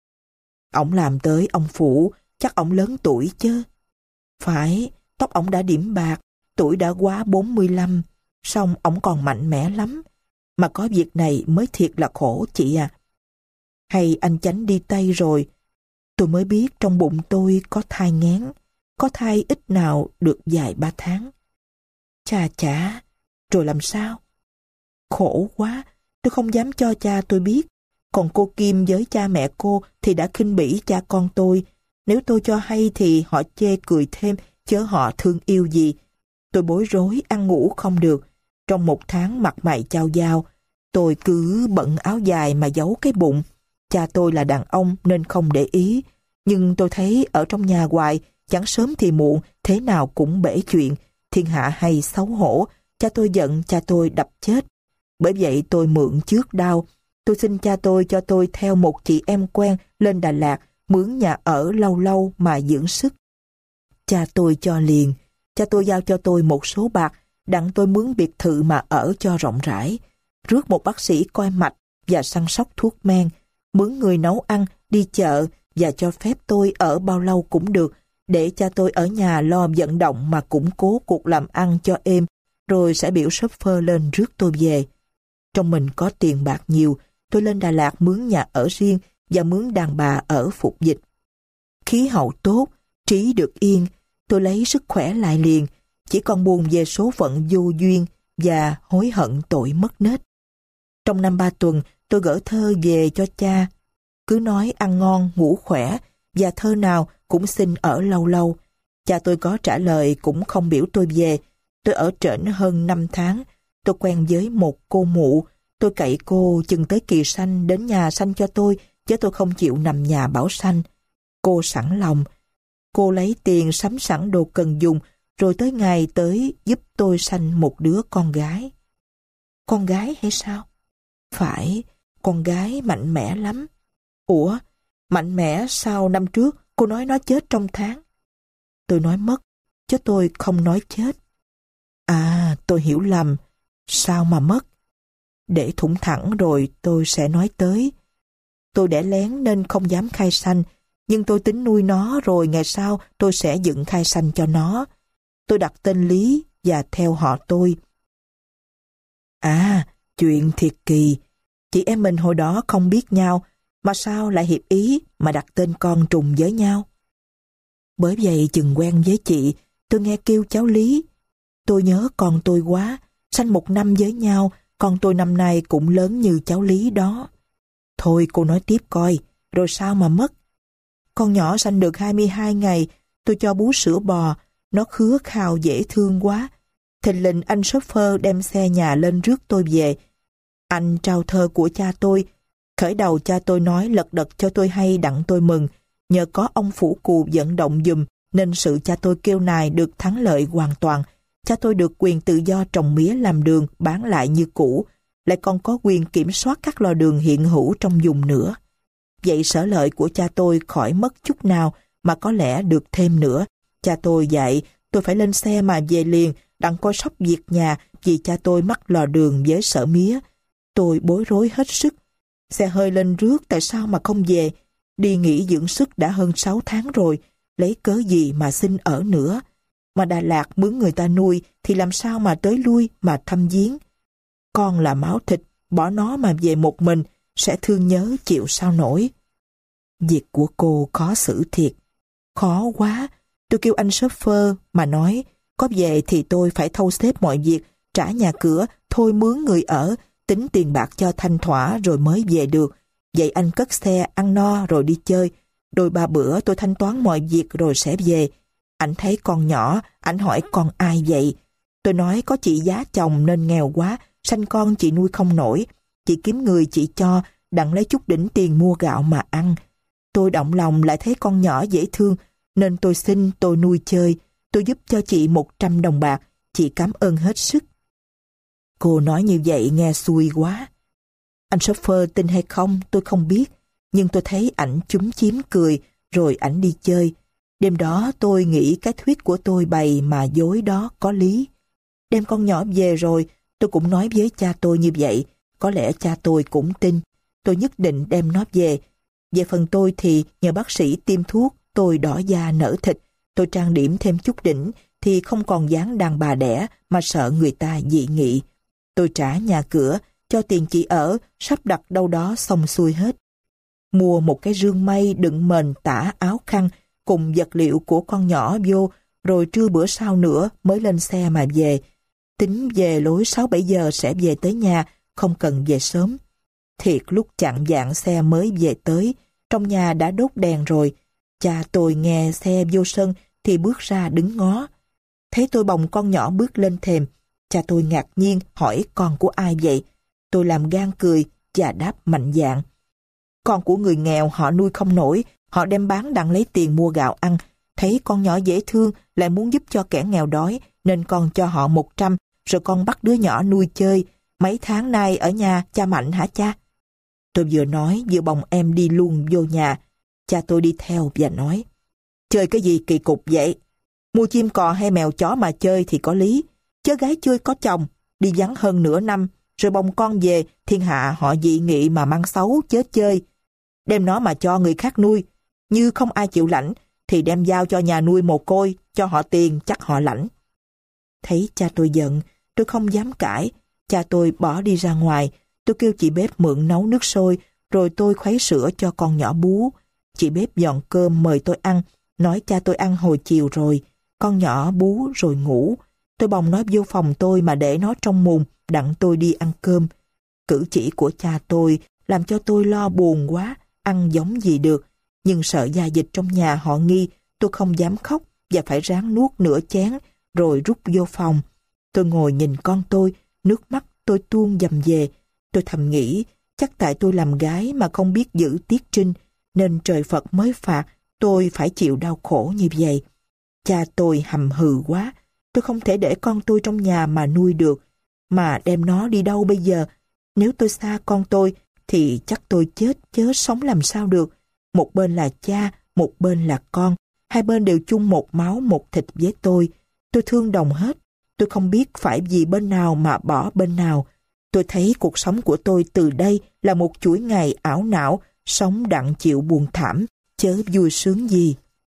Ổng làm tới ông Phủ, chắc ổng lớn tuổi chứ. Phải, tóc ổng đã điểm bạc, tuổi đã quá bốn mươi lăm, song ổng còn mạnh mẽ lắm. Mà có việc này mới thiệt là khổ chị à. Hay anh Chánh đi Tây rồi, tôi mới biết trong bụng tôi có thai nghén, có thai ít nào được vài ba tháng. Chà chả, rồi làm sao? Khổ quá, tôi không dám cho cha tôi biết. Còn cô Kim với cha mẹ cô thì đã khinh bỉ cha con tôi. Nếu tôi cho hay thì họ chê cười thêm, chớ họ thương yêu gì. Tôi bối rối, ăn ngủ không được. Trong một tháng mặt mày chao dao, tôi cứ bận áo dài mà giấu cái bụng. Cha tôi là đàn ông nên không để ý. Nhưng tôi thấy ở trong nhà hoài, chẳng sớm thì muộn, thế nào cũng bể chuyện. Thiên hạ hay xấu hổ, cha tôi giận, cha tôi đập chết. Bởi vậy tôi mượn trước đao. Tôi xin cha tôi cho tôi theo một chị em quen lên Đà Lạt, mướn nhà ở lâu lâu mà dưỡng sức. Cha tôi cho liền. Cha tôi giao cho tôi một số bạc, đặng tôi mướn biệt thự mà ở cho rộng rãi. Rước một bác sĩ coi mạch và săn sóc thuốc men, mướn người nấu ăn, đi chợ và cho phép tôi ở bao lâu cũng được, để cha tôi ở nhà lo vận động mà củng cố cuộc làm ăn cho êm, rồi sẽ biểu shopper lên rước tôi về. Trong mình có tiền bạc nhiều, tôi lên Đà Lạt mướn nhà ở riêng và mướn đàn bà ở Phục Dịch. khí hậu tốt, trí được yên, tôi lấy sức khỏe lại liền, chỉ còn buồn về số phận vô duyên và hối hận tội mất nết. Trong năm ba tuần, tôi gửi thơ về cho cha, cứ nói ăn ngon, ngủ khỏe, và thơ nào cũng xin ở lâu lâu. Cha tôi có trả lời cũng không biểu tôi về. Tôi ở trển hơn năm tháng. Tôi quen với một cô mụ. Tôi cậy cô chừng tới kỳ sanh đến nhà sanh cho tôi, chứ tôi không chịu nằm nhà bảo sanh. Cô sẵn lòng. Cô lấy tiền sắm sẵn đồ cần dùng, rồi tới ngày tới giúp tôi sanh một đứa con gái. Con gái hay sao? Phải, con gái mạnh mẽ lắm. Ủa, mạnh mẽ sao năm trước cô nói nó chết trong tháng? Tôi nói mất, chứ tôi không nói chết. À, tôi hiểu lầm. Sao mà mất? Để thủng thẳng rồi tôi sẽ nói tới. Tôi đẻ lén nên không dám khai sanh, nhưng tôi tính nuôi nó rồi ngày sau tôi sẽ dựng khai sanh cho nó. Tôi đặt tên Lý và theo họ tôi. À, chuyện thiệt kỳ. Chị em mình hồi đó không biết nhau, mà sao lại hiệp ý mà đặt tên con trùng với nhau? Bởi vậy chừng quen với chị, tôi nghe kêu cháu Lý. Tôi nhớ con tôi quá, sanh một năm với nhau, con tôi năm nay cũng lớn như cháu Lý đó. Thôi cô nói tiếp coi, rồi sao mà mất? Con nhỏ sanh được hai mươi hai ngày, tôi cho bú sữa bò, nó khứa khào dễ thương quá. Thình lình anh shopper đem xe nhà lên rước tôi về. Anh trao thơ của cha tôi. Khởi đầu cha tôi nói lật đật cho tôi hay đặng tôi mừng. Nhờ có ông phủ cù vận động giùm nên sự cha tôi kêu nài được thắng lợi hoàn toàn. Cha tôi được quyền tự do trồng mía làm đường bán lại như cũ, lại còn có quyền kiểm soát các lò đường hiện hữu trong vùng nữa. Vậy sở lợi của cha tôi khỏi mất chút nào, mà có lẽ được thêm nữa. Cha tôi dạy tôi phải lên xe mà về liền, đặng coi sóc việc nhà, vì cha tôi mắc lò đường với sở mía. Tôi bối rối hết sức. Xe hơi lên rước tại sao mà không về? Đi nghỉ dưỡng sức đã hơn sáu tháng rồi, lấy cớ gì mà xin ở nữa? Mà Đà Lạt mướn người ta nuôi thì làm sao mà tới lui mà thăm viếng? Con là máu thịt, bỏ nó mà về một mình, sẽ thương nhớ chịu sao nổi. Việc của cô khó xử thiệt. Khó quá. Tôi kêu anh shopper mà nói, có về thì tôi phải thâu xếp mọi việc, trả nhà cửa, thôi mướn người ở, tính tiền bạc cho thanh thỏa rồi mới về được. Vậy anh cất xe, ăn no rồi đi chơi. Đôi ba bữa tôi thanh toán mọi việc rồi sẽ về. Anh thấy con nhỏ, anh hỏi con ai vậy? Tôi nói có chị giá chồng nên nghèo quá, sanh con chị nuôi không nổi. Chị kiếm người chị cho, đặng lấy chút đỉnh tiền mua gạo mà ăn. Tôi động lòng lại thấy con nhỏ dễ thương, nên tôi xin tôi nuôi chơi. Tôi giúp cho chị một trăm đồng bạc, chị cảm ơn hết sức. Cô nói như vậy nghe xui quá. Anh shopper tin hay không tôi không biết, nhưng tôi thấy ảnh chúm chím cười, rồi ảnh đi chơi. Đêm đó tôi nghĩ cái thuyết của tôi bày mà dối đó có lý. Đem con nhỏ về rồi, tôi cũng nói với cha tôi như vậy. Có lẽ cha tôi cũng tin. Tôi nhất định đem nó về. Về phần tôi thì nhờ bác sĩ tiêm thuốc, tôi đỏ da nở thịt. Tôi trang điểm thêm chút đỉnh thì không còn dáng đàn bà đẻ mà sợ người ta dị nghị. Tôi trả nhà cửa, cho tiền chị ở, sắp đặt đâu đó xong xuôi hết. Mua một cái rương mây đựng mền tả áo khăn cùng vật liệu của con nhỏ vô, rồi trưa bữa sau nữa mới lên xe mà về. Tính về lối sáu bảy giờ sẽ về tới nhà, không cần về sớm. Thiệt lúc chạng vạng xe mới về tới, trong nhà đã đốt đèn rồi. Cha tôi nghe xe vô sân thì bước ra đứng ngó. Thấy tôi bồng con nhỏ bước lên thềm, cha tôi ngạc nhiên hỏi con của ai vậy? Tôi làm gan cười và đáp mạnh dạn. Con của người nghèo họ nuôi không nổi, họ đem bán đặng lấy tiền mua gạo ăn. Thấy con nhỏ dễ thương lại muốn giúp cho kẻ nghèo đói, nên con cho họ một trăm, rồi con bắt đứa nhỏ nuôi chơi. Mấy tháng nay ở nhà cha mạnh hả cha? Tôi vừa nói vừa bồng em đi luôn vô nhà. Cha tôi đi theo và nói, chơi cái gì kỳ cục vậy? Mua chim cò hay mèo chó mà chơi thì có lý. Chớ gái chơi có chồng, đi vắng hơn nửa năm, rồi bồng con về, thiên hạ họ dị nghị mà mang xấu chết chơi. Đem nó mà cho người khác nuôi, như không ai chịu lãnh, thì đem giao cho nhà nuôi mồ côi, cho họ tiền chắc họ lãnh. Thấy cha tôi giận, tôi không dám cãi. Cha tôi bỏ đi ra ngoài. Tôi kêu chị bếp mượn nấu nước sôi, rồi tôi khuấy sữa cho con nhỏ bú. Chị bếp dọn cơm mời tôi ăn, nói cha tôi ăn hồi chiều rồi. Con nhỏ bú rồi ngủ. Tôi bồng nó vô phòng tôi mà để nó trong mùng, đặng tôi đi ăn cơm. Cử chỉ của cha tôi làm cho tôi lo buồn quá, ăn giống gì được. Nhưng sợ gia dịch trong nhà họ nghi, tôi không dám khóc và phải ráng nuốt nửa chén rồi rút vô phòng. Tôi ngồi nhìn con tôi, nước mắt tôi tuôn dầm về. Tôi thầm nghĩ, chắc tại tôi làm gái mà không biết giữ tiết trinh, nên trời Phật mới phạt tôi phải chịu đau khổ như vậy. Cha tôi hầm hừ quá, tôi không thể để con tôi trong nhà mà nuôi được, mà đem nó đi đâu bây giờ? Nếu tôi xa con tôi, thì chắc tôi chết chớ sống làm sao được. Một bên là cha, một bên là con, hai bên đều chung một máu một thịt với tôi. Tôi thương đồng hết, tôi không biết phải vì bên nào mà bỏ bên nào. Tôi thấy cuộc sống của tôi từ đây là một chuỗi ngày ảo não, sống đặng chịu buồn thảm, chớ vui sướng gì.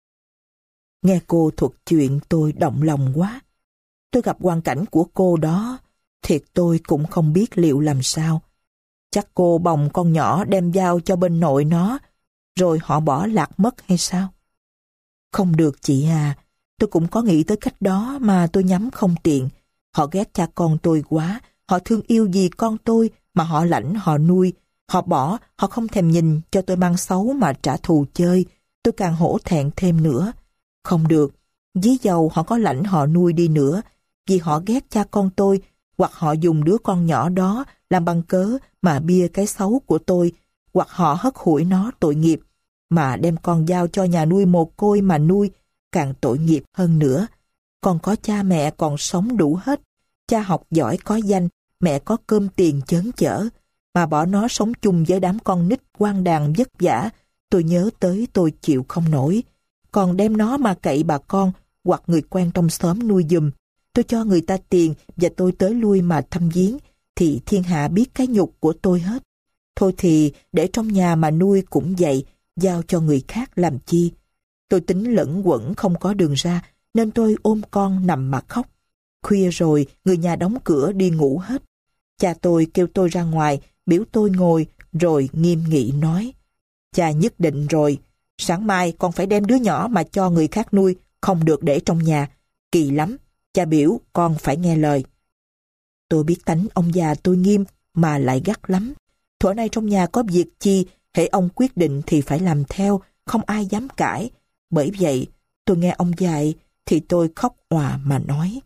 Nghe cô thuật chuyện tôi động lòng quá. Tôi gặp hoàn cảnh của cô đó, thiệt tôi cũng không biết liệu làm sao. Chắc cô bồng con nhỏ đem giao cho bên nội nó, rồi họ bỏ lạc mất hay sao? Không được chị à, tôi cũng có nghĩ tới cách đó mà tôi nhắm không tiện. Họ ghét cha con tôi quá, họ thương yêu gì con tôi mà họ lãnh họ nuôi. Họ bỏ, họ không thèm nhìn cho tôi mang xấu mà trả thù chơi. Tôi càng hổ thẹn thêm nữa. Không được, dí dầu họ có lãnh họ nuôi đi nữa, vì họ ghét cha con tôi, hoặc họ dùng đứa con nhỏ đó làm bằng cớ mà bia cái xấu của tôi, hoặc họ hất hủi nó tội nghiệp, mà đem con giao cho nhà nuôi mồ côi mà nuôi, càng tội nghiệp hơn nữa. Con có cha mẹ còn sống đủ hết, cha học giỏi có danh, mẹ có cơm tiền chớn chở, mà bỏ nó sống chung với đám con nít quan đàn vất vả, tôi nhớ tới tôi chịu không nổi. Còn đem nó mà cậy bà con hoặc người quen trong xóm nuôi giùm, tôi cho người ta tiền và tôi tới lui mà thăm viếng, thì thiên hạ biết cái nhục của tôi hết. Thôi thì để trong nhà mà nuôi cũng vậy, giao cho người khác làm chi. Tôi tính lẫn quẩn không có đường ra, nên tôi ôm con nằm mà khóc. Khuya rồi, người nhà đóng cửa đi ngủ hết. Cha tôi kêu tôi ra ngoài, biểu tôi ngồi, rồi nghiêm nghị nói: Cha nhất định rồi, sáng mai con phải đem đứa nhỏ mà cho người khác nuôi, không được để trong nhà. Kỳ lắm, cha biểu con phải nghe lời. Tôi biết tánh ông già tôi nghiêm mà lại gắt lắm. Thuở nay trong nhà có việc chi, hễ ông quyết định thì phải làm theo, không ai dám cãi. Bởi vậy, tôi nghe ông dạy thì tôi khóc òa mà nói: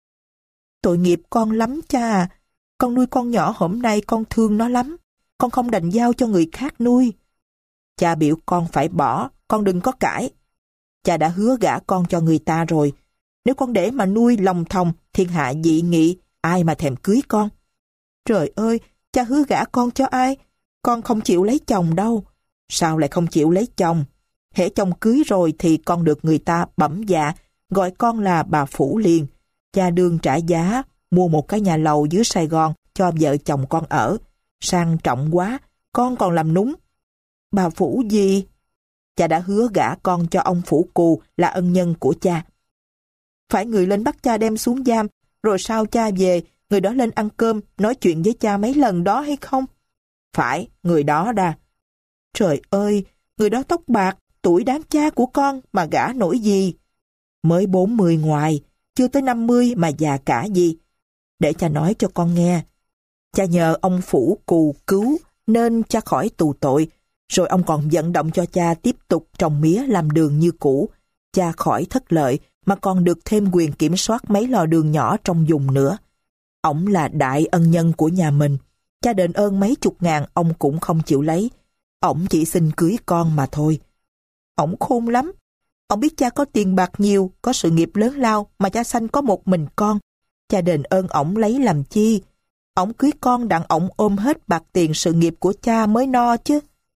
Tội nghiệp con lắm cha à. Con nuôi con nhỏ hôm nay con thương nó lắm. Con không đành giao cho người khác nuôi. Cha biểu con phải bỏ, con đừng có cãi. Cha đã hứa gả con cho người ta rồi. Nếu con để mà nuôi lòng thòng, thiên hạ dị nghị, ai mà thèm cưới con. Trời ơi, cha hứa gả con cho ai? Con không chịu lấy chồng đâu. Sao lại không chịu lấy chồng? Hễ chồng cưới rồi thì con được người ta bẩm dạ, gọi con là bà Phủ liền. Cha đương trả giá, mua một cái nhà lầu dưới Sài Gòn cho vợ chồng con ở. Sang trọng quá, con còn làm núng. Bà Phủ gì? Cha đã hứa gả con cho ông Phủ Cù là ân nhân của cha. Phải người lên bắt cha đem xuống giam, rồi sau cha về, người đó lên ăn cơm, nói chuyện với cha mấy lần đó hay không? Phải, người đó đa. Trời ơi, người đó tóc bạc, tuổi đáng cha của con mà gả nổi gì? Mới bốn mươi ngoài, chưa tới năm mươi mà già cả gì. Để cha nói cho con nghe. Cha nhờ ông Phủ Cù cứu nên cha khỏi tù tội, rồi ông còn vận động cho cha tiếp tục trồng mía làm đường như cũ. Cha khỏi thất lợi mà còn được thêm quyền kiểm soát mấy lò đường nhỏ trong vùng nữa. Ổng là đại ân nhân của nhà mình. Cha đền ơn mấy chục ngàn ông cũng không chịu lấy. Ổng chỉ xin cưới con mà thôi. Ổng khôn lắm. Ông biết cha có tiền bạc nhiều, có sự nghiệp lớn lao mà cha sanh có một mình con. Cha đền ơn ổng lấy làm chi? Ổng cưới con đặng ổng ôm hết bạc tiền sự nghiệp của cha mới no chứ.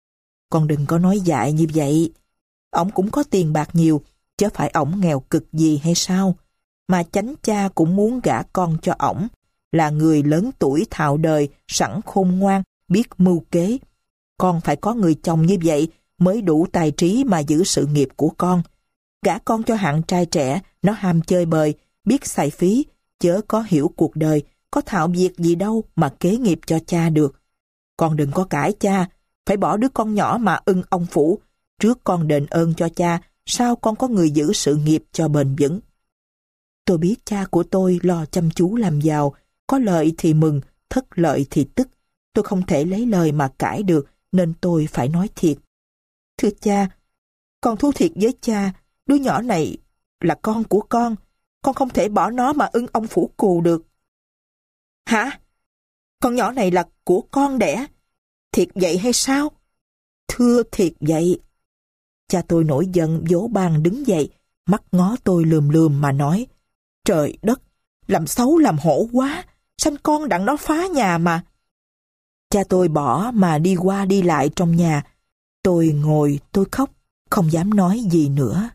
Con đừng có nói dại như vậy. Ổng cũng có tiền bạc nhiều, chứ phải ổng nghèo cực gì hay sao? Mà chánh cha cũng muốn gả con cho ổng. Là người lớn tuổi thạo đời, sẵn khôn ngoan, biết mưu kế. Con phải có người chồng như vậy mới đủ tài trí mà giữ sự nghiệp của con. Gả con cho hạng trai trẻ, nó ham chơi bời, biết xài phí, chớ có hiểu cuộc đời, có thạo việc gì đâu mà kế nghiệp cho cha được. Con đừng có cãi cha, phải bỏ đứa con nhỏ mà ưng ông Phủ, Trước con đền ơn cho cha, sao con có người giữ sự nghiệp cho bền vững. Tôi biết cha của tôi lo chăm chú làm giàu, có lợi thì mừng, thất lợi thì tức. Tôi không thể lấy lời mà cãi được, nên tôi phải nói thiệt. Thưa cha, con thú thiệt với cha, đứa nhỏ này là con của con. Con không thể bỏ nó mà ưng ông phủ cù được. Hả? Con nhỏ này là của con đẻ? Thiệt vậy hay sao? Thưa thiệt vậy. Cha tôi nổi giận vỗ bàn đứng dậy, mắt ngó tôi lườm lườm mà nói: Trời đất, làm xấu làm hổ quá, sanh con đặng nó phá nhà mà. Cha tôi bỏ mà đi qua đi lại trong nhà. Tôi ngồi tôi khóc, không dám nói gì nữa.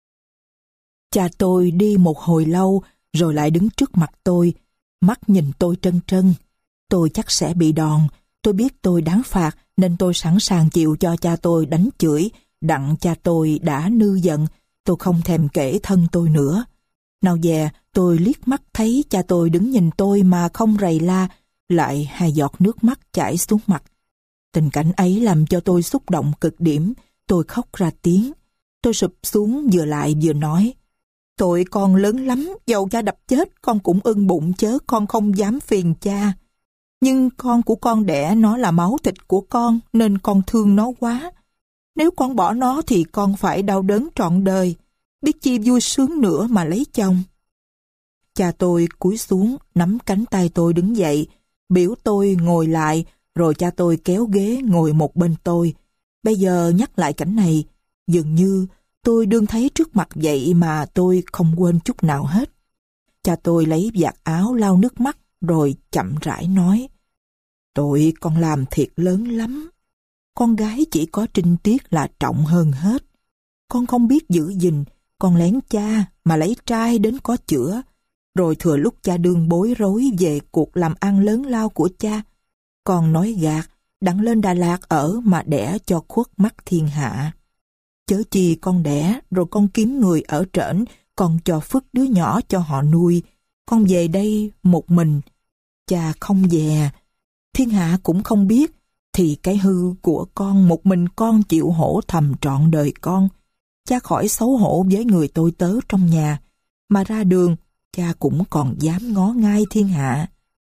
Cha tôi đi một hồi lâu rồi lại đứng trước mặt tôi, mắt nhìn tôi trân trân. Tôi chắc sẽ bị đòn, tôi biết tôi đáng phạt nên tôi sẵn sàng chịu cho cha tôi đánh chửi, đặng cha tôi đã nư giận. Tôi không thèm kể thân tôi nữa. Nào dè tôi liếc mắt thấy cha tôi đứng nhìn tôi mà không rầy la, lại hai giọt nước mắt chảy xuống mặt. Tình cảnh ấy làm cho tôi xúc động cực điểm, tôi khóc ra tiếng. Tôi sụp xuống vừa lại vừa nói: Tội con lớn lắm, dầu cha đập chết con cũng ưng bụng chớ con không dám phiền cha. Nhưng con của con đẻ nó là máu thịt của con nên con thương nó quá. Nếu con bỏ nó thì con phải đau đớn trọn đời, biết chi vui sướng nữa mà lấy chồng. Cha tôi cúi xuống nắm cánh tay tôi đứng dậy, biểu tôi ngồi lại, rồi cha tôi kéo ghế ngồi một bên tôi. Bây giờ nhắc lại cảnh này, dường như tôi đương thấy trước mặt vậy mà tôi không quên chút nào hết. Cha tôi lấy vạt áo lau nước mắt rồi chậm rãi nói: Tội con làm thiệt lớn lắm. Con gái chỉ có trinh tiết là trọng hơn hết. Con không biết giữ gìn, con lén cha mà lấy trai đến có chữa. Rồi thừa lúc cha đương bối rối về cuộc làm ăn lớn lao của cha, con nói gạt, đặng lên Đà Lạt ở mà đẻ cho khuất mắt thiên hạ. Chớ chi con đẻ rồi con kiếm người ở trển, con cho phức đứa nhỏ cho họ nuôi. Con về đây một mình, cha không về, thiên hạ cũng không biết, thì cái hư của con một mình con chịu hổ thầm trọn đời con. Cha khỏi xấu hổ với người tôi tớ trong nhà, mà ra đường cha cũng còn dám ngó ngai thiên hạ.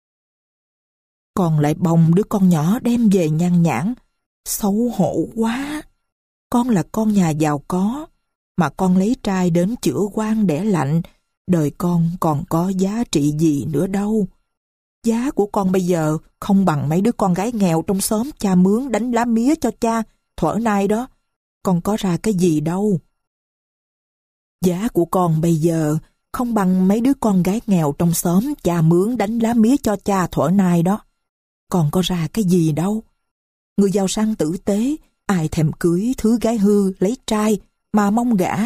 Con lại bồng đứa con nhỏ đem về nhan nhãn, xấu hổ quá. Con là con nhà giàu có, mà con lấy trai đến chữa quan đẻ lạnh, đời con còn có giá trị gì nữa đâu. Giá của con bây giờ không bằng mấy đứa con gái nghèo trong xóm cha mướn đánh lá mía cho cha thuở nay đó. Con có ra cái gì đâu. Giá của con bây giờ không bằng mấy đứa con gái nghèo trong xóm cha mướn đánh lá mía cho cha thuở nay đó. Còn có ra cái gì đâu. Người giàu sang tử tế, ai thèm cưới thứ gái hư lấy trai mà mong gả.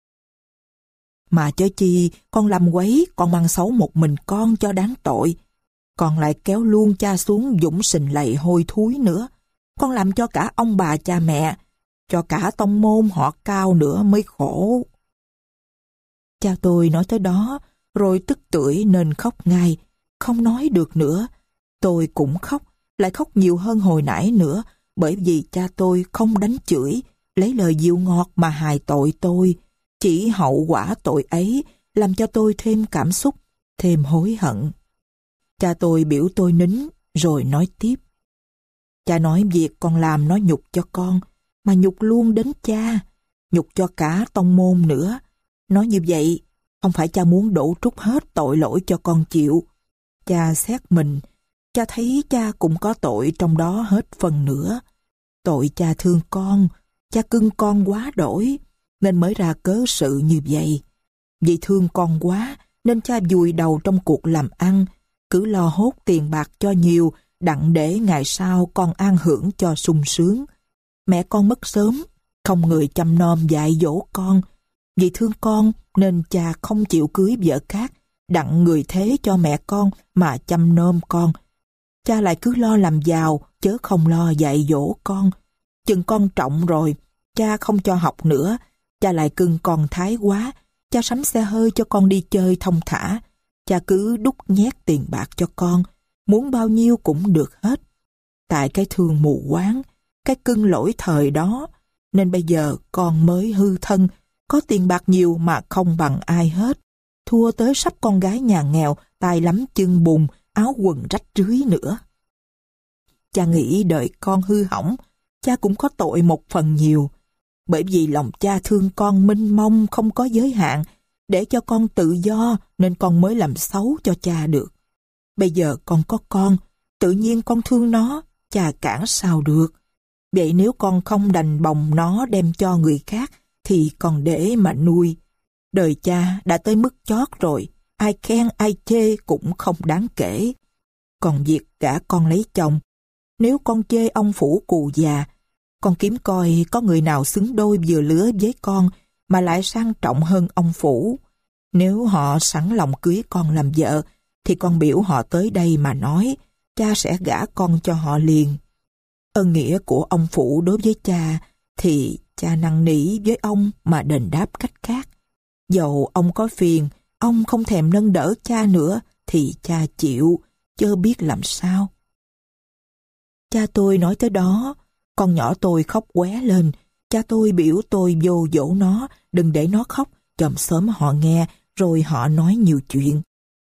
Mà chớ chi con làm quấy, con mang xấu một mình con cho đáng tội. Con lại kéo luôn cha xuống dũng sình lầy hôi thúi nữa. Con làm cho cả ông bà cha mẹ, cho cả tông môn họ Cao nữa mới khổ. Cha tôi nói tới đó, rồi tức tưởi nên khóc ngay, không nói được nữa. Tôi cũng khóc, lại khóc nhiều hơn hồi nãy nữa, bởi vì cha tôi không đánh chửi, lấy lời dịu ngọt mà hài tội tôi. Chỉ hậu quả tội ấy làm cho tôi thêm cảm xúc, thêm hối hận. Cha tôi biểu tôi nín, rồi nói tiếp. Cha nói việc con làm nó nhục cho con, mà nhục luôn đến cha, nhục cho cả tông môn nữa. Nói như vậy, không phải cha muốn đổ trút hết tội lỗi cho con chịu. Cha xét mình, cha thấy cha cũng có tội trong đó hết phần nữa. Tội cha thương con, cha cưng con quá đổi, nên mới ra cớ sự như vậy. Vì thương con quá, nên cha vùi đầu trong cuộc làm ăn, cứ lo hốt tiền bạc cho nhiều, đặng để ngày sau con an hưởng cho sung sướng. Mẹ con mất sớm, không người chăm nom dạy dỗ con. Vì thương con nên cha không chịu cưới vợ khác, đặng người thế cho mẹ con mà chăm nom con. Cha lại cứ lo làm giàu, chớ không lo dạy dỗ con. Chừng con trọng rồi, cha không cho học nữa. Cha lại cưng con thái quá, cha sắm xe hơi cho con đi chơi thông thả. Cha cứ đút nhét tiền bạc cho con, muốn bao nhiêu cũng được hết. Tại cái thương mù quáng, cái cưng lỗi thời đó, nên bây giờ con mới hư thân, có tiền bạc nhiều mà không bằng ai hết. Thua tới sắp con gái nhà nghèo, tay lắm chân bùn, áo quần rách rưới nữa. Cha nghĩ đợi con hư hỏng, cha cũng có tội một phần nhiều. Bởi vì lòng cha thương con mênh mông không có giới hạn, để cho con tự do nên con mới làm xấu cho cha được. Bây giờ con có con, tự nhiên con thương nó, cha cản sao được. Vậy nếu con không đành bồng nó đem cho người khác, thì còn để mà nuôi. Đời cha đã tới mức chót rồi, ai khen ai chê cũng không đáng kể. Còn việc gả con lấy chồng, nếu con chê ông phủ cù già, con kiếm coi có người nào xứng đôi vừa lứa với con mà lại sang trọng hơn ông phủ. Nếu họ sẵn lòng cưới con làm vợ, thì con biểu họ tới đây mà nói, cha sẽ gả con cho họ liền. Ơn nghĩa của ông phủ đối với cha thì cha năn nỉ với ông mà đền đáp cách khác. Dầu ông có phiền, ông không thèm nâng đỡ cha nữa, thì cha chịu, chớ biết làm sao. Cha tôi nói tới đó, con nhỏ tôi khóc qué lên. Cha tôi biểu tôi vô dỗ nó, đừng để nó khóc, chòm xóm họ nghe, rồi họ nói nhiều chuyện.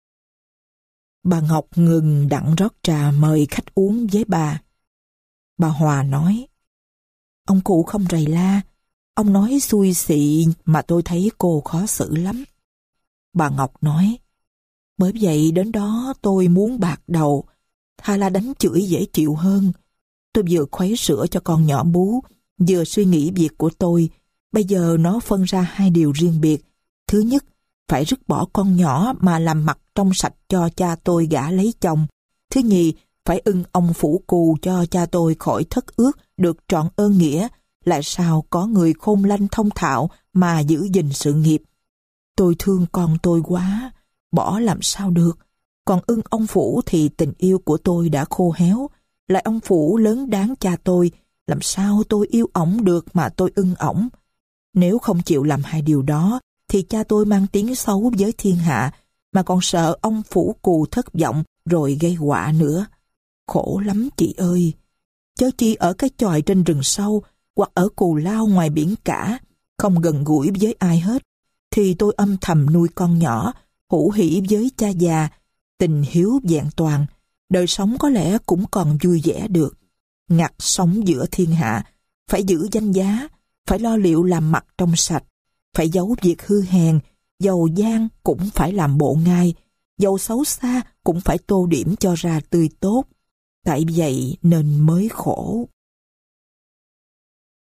Bà Ngọc ngừng đặng rót trà mời khách uống với bà. Bà Hòa nói, ông cụ không rầy la, ông nói xui xị mà tôi thấy cô khó xử lắm. Bà Ngọc nói, bởi vậy đến đó tôi muốn bạc đầu, thà là đánh chửi dễ chịu hơn. Tôi vừa khuấy sữa cho con nhỏ bú, vừa suy nghĩ việc của tôi. Bây giờ nó phân ra hai điều riêng biệt. Thứ nhất, phải rứt bỏ con nhỏ mà làm mặt trong sạch cho cha tôi gả lấy chồng. Thứ nhì, phải ưng ông phủ cù cho cha tôi khỏi thất ước, được trọn ơn nghĩa, lại sao có người khôn lanh thông thạo mà giữ gìn sự nghiệp. Tôi thương con tôi quá, bỏ làm sao được. Còn ưng ông phủ thì tình yêu của tôi đã khô héo, lại ông phủ lớn đáng cha tôi, làm sao tôi yêu ổng được mà tôi ưng ổng. Nếu không chịu làm hai điều đó, thì cha tôi mang tiếng xấu với thiên hạ, mà còn sợ ông phủ cù thất vọng rồi gây họa nữa. Khổ lắm chị ơi! Chớ chi ở cái chòi trên rừng sâu, hoặc ở cù lao ngoài biển cả, không gần gũi với ai hết, thì tôi âm thầm nuôi con nhỏ, hữu hỉ với cha già, tình hiếu vẹn toàn, đời sống có lẽ cũng còn vui vẻ được. Ngặt sống giữa thiên hạ, phải giữ danh giá, phải lo liệu làm mặt trong sạch, phải giấu việc hư hèn, giàu gian cũng phải làm bộ ngay, giàu xấu xa cũng phải tô điểm cho ra tươi tốt. Tại vậy nên mới khổ.